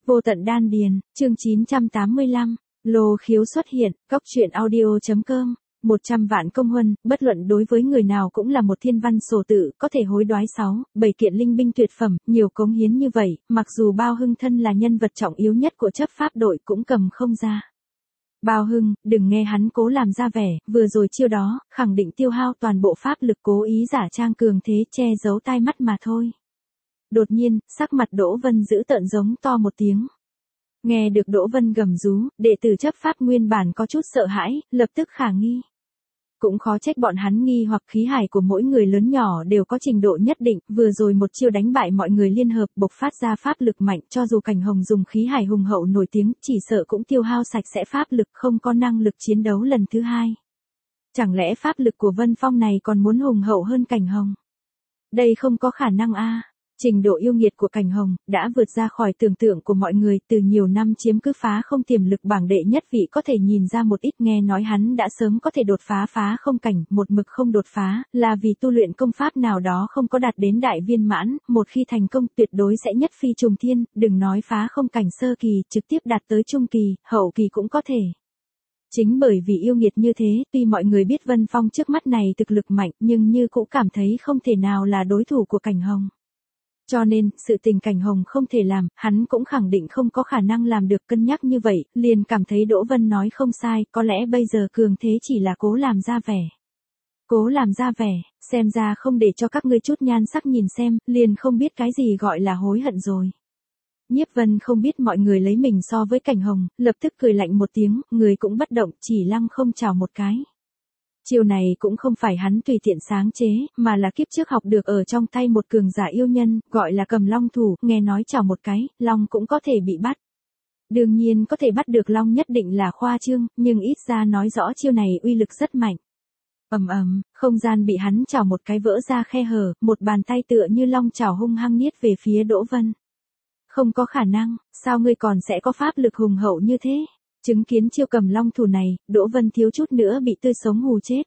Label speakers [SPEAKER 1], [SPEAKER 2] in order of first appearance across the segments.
[SPEAKER 1] Vô tận đan điền, chương 985, lô khiếu xuất hiện, góc truyện audio.com, 100 vạn công huân, bất luận đối với người nào cũng là một thiên văn sổ tự, có thể hối đoái 7 kiện linh binh tuyệt phẩm, nhiều cống hiến như vậy, mặc dù Bao Hưng thân là nhân vật trọng yếu nhất của chấp pháp đội cũng cầm không ra. Bao Hưng, đừng nghe hắn cố làm ra vẻ, vừa rồi chiêu đó, khẳng định tiêu hao toàn bộ pháp lực cố ý giả trang cường thế che giấu tai mắt mà thôi. Đột nhiên, sắc mặt Đỗ Vân giữ tợn giống to một tiếng. Nghe được Đỗ Vân gầm rú, đệ tử chấp pháp nguyên bản có chút sợ hãi, lập tức khả nghi. Cũng khó trách bọn hắn nghi hoặc khí hải của mỗi người lớn nhỏ đều có trình độ nhất định, vừa rồi một chiêu đánh bại mọi người liên hợp bộc phát ra pháp lực mạnh, cho dù Cảnh Hồng dùng khí hải hùng hậu nổi tiếng, chỉ sợ cũng tiêu hao sạch sẽ pháp lực, không có năng lực chiến đấu lần thứ hai. Chẳng lẽ pháp lực của Vân Phong này còn muốn hùng hậu hơn Cảnh Hồng? Đây không có khả năng a. Trình độ yêu nghiệt của Cảnh Hồng đã vượt ra khỏi tưởng tượng của mọi người, từ nhiều năm chiếm cứ phá không tiềm lực bảng đệ nhất vị có thể nhìn ra một ít, nghe nói hắn đã sớm có thể đột phá không cảnh, một mực không đột phá, là vì tu luyện công pháp nào đó không có đạt đến đại viên mãn, một khi thành công tuyệt đối sẽ nhất phi trùng thiên, đừng nói phá không cảnh sơ kỳ, trực tiếp đạt tới trung kỳ, hậu kỳ cũng có thể. Chính bởi vì yêu nghiệt như thế, tuy mọi người biết Vân Phong trước mắt này thực lực mạnh, nhưng như cũng cảm thấy không thể nào là đối thủ của Cảnh Hồng. Cho nên, sự tình Cảnh Hồng không thể làm, hắn cũng khẳng định không có khả năng làm được, cân nhắc như vậy, liền cảm thấy Đỗ Vân nói không sai, có lẽ bây giờ cường thế chỉ là cố làm ra vẻ. Cố làm ra vẻ, xem ra không để cho các ngươi chút nhan sắc nhìn xem, liền không biết cái gì gọi là hối hận rồi. Nhiếp Vân không biết mọi người lấy mình so với Cảnh Hồng, lập tức cười lạnh một tiếng, người cũng bất động, chỉ lăng không chào một cái. Chiêu này cũng không phải hắn tùy tiện sáng chế, mà là kiếp trước học được ở trong tay một cường giả yêu nhân, gọi là Cầm Long thủ, nghe nói chào một cái, Long cũng có thể bị bắt. Đương nhiên có thể bắt được Long nhất định là khoa trương, nhưng ít ra nói rõ chiêu này uy lực rất mạnh. Không gian bị hắn chào một cái vỡ ra khe hở, một bàn tay tựa như long chảo hung hăng niết về phía Đỗ Vân. Không có khả năng, sao ngươi còn sẽ có pháp lực hùng hậu như thế? Chứng kiến chiêu Cầm Long thủ này, Đỗ Vân thiếu chút nữa bị tươi sống hù chết.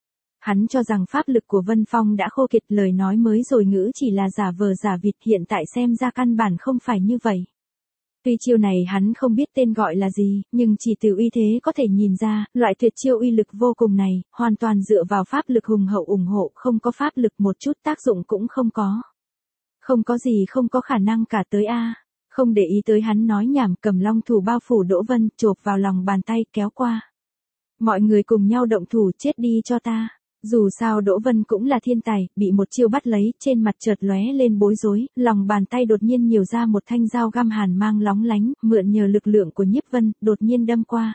[SPEAKER 1] Hắn cho rằng pháp lực của Vân Phong đã khô kiệt, lời nói mới rồi ngữ chỉ là giả vờ giả vịt, hiện tại xem ra căn bản không phải như vậy. Tuy chiêu này hắn không biết tên gọi là gì, nhưng chỉ từ uy thế có thể nhìn ra, loại tuyệt chiêu uy lực vô cùng này, hoàn toàn dựa vào pháp lực hùng hậu ủng hộ, không có pháp lực một chút tác dụng cũng không có. Không có gì không có khả năng cả tới a. Không để ý tới hắn nói nhảm, Cầm Long thủ bao phủ Đỗ Vân, chộp vào lòng bàn tay kéo qua. Mọi người cùng nhau động thủ, chết đi cho ta. Dù sao Đỗ Vân cũng là thiên tài, bị một chiêu bắt lấy, trên mặt chợt lóe lên bối rối, lòng bàn tay đột nhiên nhiều ra một thanh dao găm hàn mang lóng lánh, mượn nhờ lực lượng của Nhiếp Vân, đột nhiên đâm qua.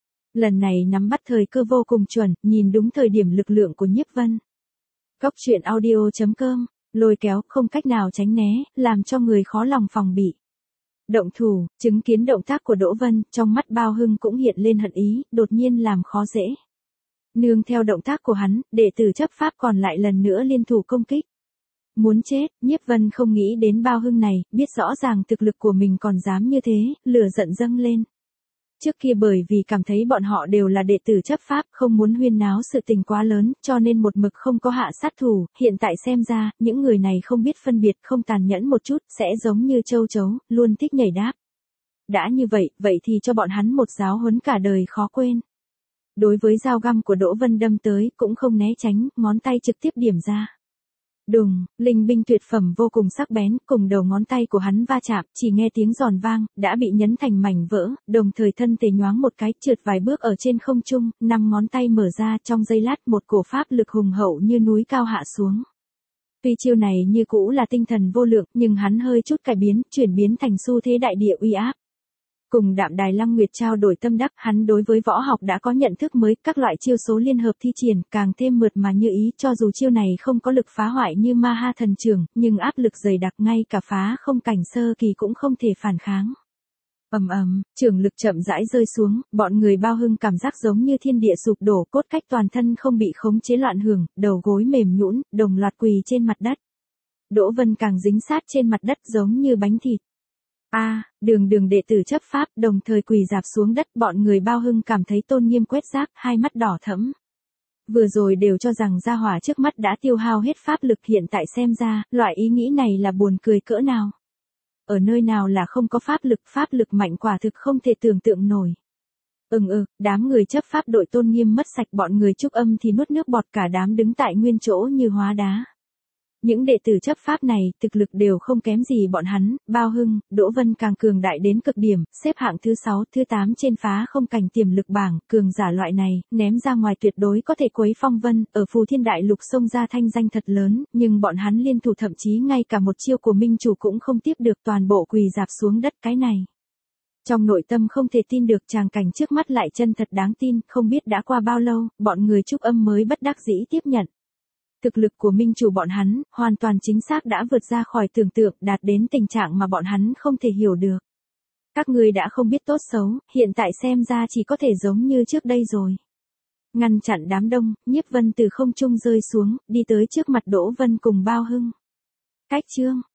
[SPEAKER 1] Lần này nắm bắt thời cơ vô cùng chuẩn, nhìn đúng thời điểm lực lượng của Nhiếp Vân. Góc truyện audio.com, lôi kéo, không cách nào tránh né, làm cho người khó lòng phòng bị. Động thủ, chứng kiến động tác của Đỗ Vân, trong mắt Bao Hưng cũng hiện lên hận ý, đột nhiên làm khó dễ. Nương theo động tác của hắn, đệ tử chấp pháp còn lại lần nữa liên thủ công kích. Muốn chết, Nhiếp Vân không nghĩ đến Bao Hưng này, biết rõ ràng thực lực của mình còn dám như thế, lửa giận dâng lên. Trước kia bởi vì cảm thấy bọn họ đều là đệ tử chấp pháp, không muốn huyên náo sự tình quá lớn, cho nên một mực không có hạ sát thủ, hiện tại xem ra, những người này không biết phân biệt, không tàn nhẫn một chút, sẽ giống như châu chấu, luôn thích nhảy đáp. Đã như vậy, vậy thì cho bọn hắn một giáo huấn cả đời khó quên. Đối với dao găm của Đỗ Vân đâm tới, cũng không né tránh, ngón tay trực tiếp điểm ra. Đùng, linh binh tuyệt phẩm vô cùng sắc bén, cùng đầu ngón tay của hắn va chạm, chỉ nghe tiếng giòn vang, đã bị nhấn thành mảnh vỡ, đồng thời thân thể nhoáng một cái, trượt vài bước ở trên không trung, 5 ngón tay mở ra, trong giây lát một cổ pháp lực hùng hậu như núi cao hạ xuống. Tuy chiêu này như cũ là tinh thần vô lượng, nhưng hắn hơi chút cải biến, chuyển biến thành xu thế đại địa uy áp. Cùng Đạm Đài Lăng Nguyệt trao đổi tâm đắc, hắn đối với võ học đã có nhận thức mới, các loại chiêu số liên hợp thi triển, càng thêm mượt mà như ý, cho dù chiêu này không có lực phá hoại như Ma Ha thần chưởng, nhưng áp lực dày đặc ngay cả phá không cảnh sơ kỳ cũng không thể phản kháng. Chưởng lực chậm rãi rơi xuống, bọn người Bao Hưng cảm giác giống như thiên địa sụp đổ, cốt cách toàn thân không bị khống chế loạn hưởng, đầu gối mềm nhũn, đồng loạt quỳ trên mặt đất. Đỗ Vân càng dính sát trên mặt đất giống như bánh thịt. Đường đệ tử chấp pháp đồng thời quỳ rạp xuống đất, bọn người Bao Hưng cảm thấy tôn nghiêm quét rác, hai mắt đỏ thẫm. Vừa rồi đều cho rằng gia hỏa trước mắt đã tiêu hao hết pháp lực, hiện tại xem ra, loại ý nghĩ này là buồn cười cỡ nào. ở nơi nào là không có pháp lực mạnh quả thực không thể tưởng tượng nổi. Đám người chấp pháp đội tôn nghiêm mất sạch, bọn người Trúc Âm thì nuốt nước bọt, cả đám đứng tại nguyên chỗ như hóa đá. Những đệ tử chấp pháp này, thực lực đều không kém gì bọn hắn, Bao Hưng, Đỗ Vân càng cường đại đến cực điểm, xếp hạng thứ 6, thứ 8 trên phá không cảnh tiềm lực bảng, cường giả loại này, ném ra ngoài tuyệt đối có thể quấy phong vân, ở Phù Thiên Đại Lục xông ra thanh danh thật lớn, nhưng bọn hắn liên thủ thậm chí ngay cả một chiêu của minh chủ cũng không tiếp được, toàn bộ quỳ rạp xuống đất. Cái này, trong nội tâm không thể tin được, tràng cảnh trước mắt lại chân thật đáng tin, không biết đã qua bao lâu, bọn người Trúc Âm mới bất đắc dĩ tiếp nhận. Thực lực của minh chủ bọn hắn, hoàn toàn chính xác đã vượt ra khỏi tưởng tượng, đạt đến tình trạng mà bọn hắn không thể hiểu được. Các ngươi đã không biết tốt xấu, hiện tại xem ra chỉ có thể giống như trước đây rồi. Ngăn chặn đám đông, Nhiếp Vân từ không trung rơi xuống, đi tới trước mặt Đỗ Vân cùng Bao Hưng. Cách chương